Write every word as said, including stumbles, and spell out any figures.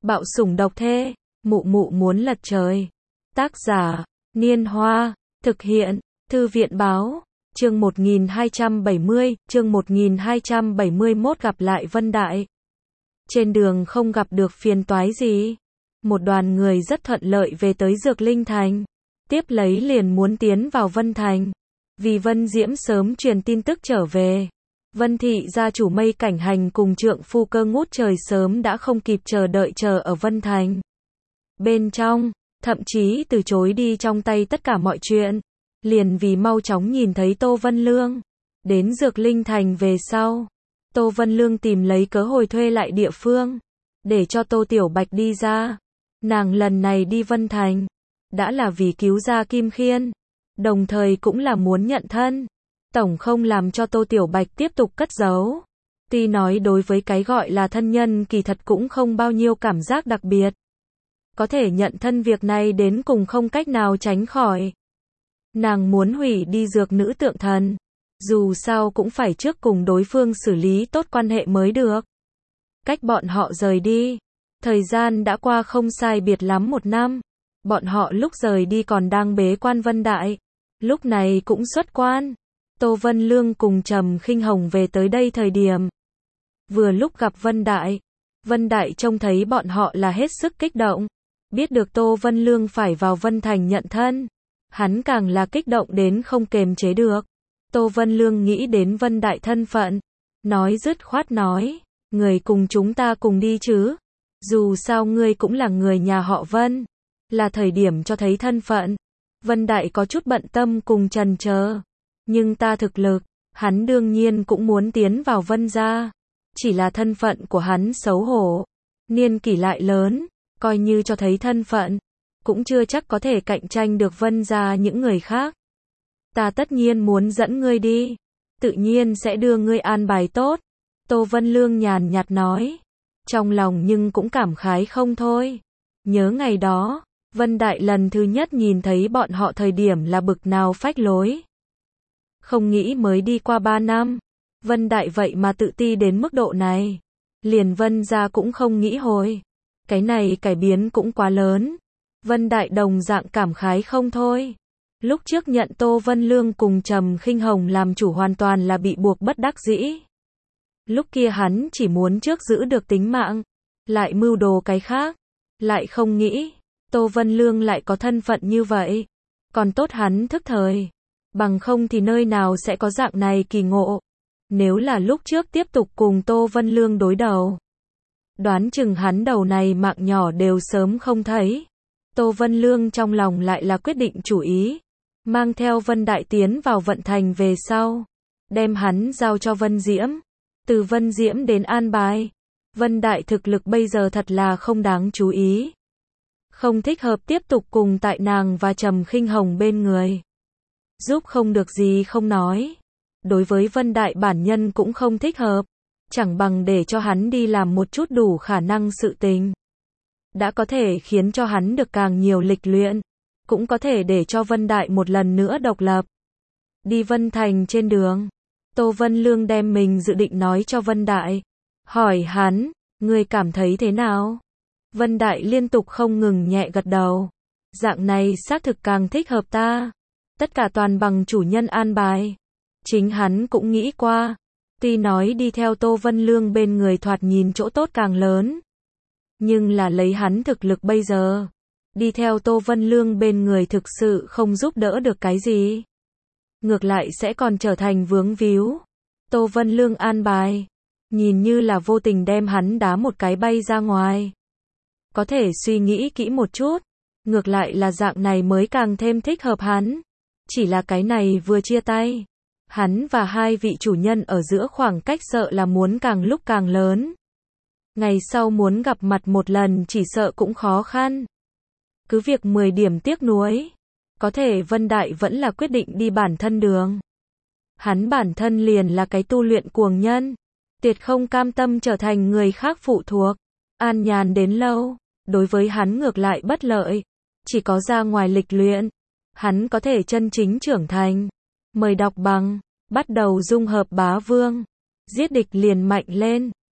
Bạo sủng độc thê, mụ mụ muốn lật trời. Tác giả, Niên Hoa, thực hiện, Thư viện báo, chương một nghìn hai trăm bảy mươi, chương một nghìn hai trăm bảy mươi mốt gặp lại Vân Đại. Trên đường không gặp được phiền toái gì. Một đoàn người rất thuận lợi về tới Dược Linh Thành. Tiếp lấy liền muốn tiến vào Vân Thành. Vì Vân Diễm sớm truyền tin tức trở về. Vân thị gia chủ Mây Cảnh Hành cùng trượng phu Cơ Ngút Trời sớm đã không kịp chờ đợi chờ ở Vân Thành. Bên trong, thậm chí từ chối đi trong tay tất cả mọi chuyện. Liền vì mau chóng nhìn thấy Tô Vân Lương. Đến Dược Linh Thành về sau. Tô Vân Lương tìm lấy cớ hồi thuê lại địa phương. Để cho Tô Tiểu Bạch đi ra. Nàng lần này đi Vân Thành. Đã là vì cứu ra Kim Khiên. Đồng thời cũng là muốn nhận thân. Tổng không làm cho Tô Tiểu Bạch tiếp tục cất giấu. Tuy nói đối với cái gọi là thân nhân kỳ thật cũng không bao nhiêu cảm giác đặc biệt. Có thể nhận thân việc này đến cùng không cách nào tránh khỏi. Nàng muốn hủy đi dược nữ tượng thần. Dù sao cũng phải trước cùng đối phương xử lý tốt quan hệ mới được. Cách bọn họ rời đi. Thời gian đã qua không sai biệt lắm một năm. Bọn họ lúc rời đi còn đang bế quan Vân Đại. Lúc này cũng xuất quan. Tô Vân Lương cùng Trầm Khinh Hồng về tới đây thời điểm. Vừa lúc gặp Vân Đại. Vân Đại trông thấy bọn họ là hết sức kích động. Biết được Tô Vân Lương phải vào Vân Thành nhận thân. Hắn càng là kích động đến không kềm chế được. Tô Vân Lương nghĩ đến Vân Đại thân phận. Nói dứt khoát nói. Người cùng chúng ta cùng đi chứ. Dù sao ngươi cũng là người nhà họ Vân. Là thời điểm cho thấy thân phận. Vân Đại có chút bận tâm cùng chần chờ. Nhưng ta thực lực, hắn đương nhiên cũng muốn tiến vào Vân gia. Chỉ là thân phận của hắn xấu hổ. Niên kỷ lại lớn, coi như cho thấy thân phận. Cũng chưa chắc có thể cạnh tranh được Vân gia những người khác. Ta tất nhiên muốn dẫn ngươi đi. Tự nhiên sẽ đưa ngươi an bài tốt. Tô Vân Lương nhàn nhạt nói. Trong lòng nhưng cũng cảm khái không thôi. Nhớ ngày đó, Vân Đại lần thứ nhất nhìn thấy bọn họ thời điểm là bực nào phách lối. Không nghĩ mới đi qua ba năm. Vân Đại vậy mà tự ti đến mức độ này. Liền Vân gia cũng không nghĩ hồi. Cái này cải biến cũng quá lớn. Vân Đại đồng dạng cảm khái không thôi. Lúc trước nhận Tô Vân Lương cùng Trầm Khinh Hồng làm chủ hoàn toàn là bị buộc bất đắc dĩ. Lúc kia hắn chỉ muốn trước giữ được tính mạng. Lại mưu đồ cái khác. Lại không nghĩ. Tô Vân Lương lại có thân phận như vậy. Còn tốt hắn thức thời. Bằng không thì nơi nào sẽ có dạng này kỳ ngộ. Nếu là lúc trước tiếp tục cùng Tô Vân Lương đối đầu. Đoán chừng hắn đầu này mạng nhỏ đều sớm không thấy. Tô Vân Lương trong lòng lại là quyết định chủ ý. Mang theo Vân Đại tiến vào Vận Thành về sau. Đem hắn giao cho Vân Diễm. Từ Vân Diễm đến an bài. Vân Đại thực lực bây giờ thật là không đáng chú ý. Không thích hợp tiếp tục cùng tại nàng và Trầm Khinh Hồng bên người. Giúp không được gì không nói. Đối với Vân Đại bản nhân cũng không thích hợp. Chẳng bằng để cho hắn đi làm một chút đủ khả năng sự tình. Đã có thể khiến cho hắn được càng nhiều lịch luyện. Cũng có thể để cho Vân Đại một lần nữa độc lập. Đi Vân Thành trên đường. Tô Vân Lương đem mình dự định nói cho Vân Đại. Hỏi hắn, ngươi cảm thấy thế nào? Vân Đại liên tục không ngừng nhẹ gật đầu. Dạng này xác thực càng thích hợp ta. Tất cả toàn bằng chủ nhân an bài. Chính hắn cũng nghĩ qua. Tuy nói đi theo Tô Vân Lương bên người thoạt nhìn chỗ tốt càng lớn. Nhưng là lấy hắn thực lực bây giờ. Đi theo Tô Vân Lương bên người thực sự không giúp đỡ được cái gì. Ngược lại sẽ còn trở thành vướng víu. Tô Vân Lương an bài. Nhìn như là vô tình đem hắn đá một cái bay ra ngoài. Có thể suy nghĩ kỹ một chút. Ngược lại là dạng này mới càng thêm thích hợp hắn. Chỉ là cái này vừa chia tay. Hắn và hai vị chủ nhân ở giữa khoảng cách sợ là muốn càng lúc càng lớn. Ngày sau muốn gặp mặt một lần chỉ sợ cũng khó khăn. Cứ việc mười điểm tiếc nuối. Có thể Vân Đại vẫn là quyết định đi bản thân đường. Hắn bản thân liền là cái tu luyện cuồng nhân. Tuyệt không cam tâm trở thành người khác phụ thuộc. An nhàn đến lâu. Đối với hắn ngược lại bất lợi. Chỉ có ra ngoài lịch luyện. Hắn có thể chân chính trưởng thành. Mời đọc bằng. Bắt đầu dung hợp bá vương. Giết địch liền mạnh lên.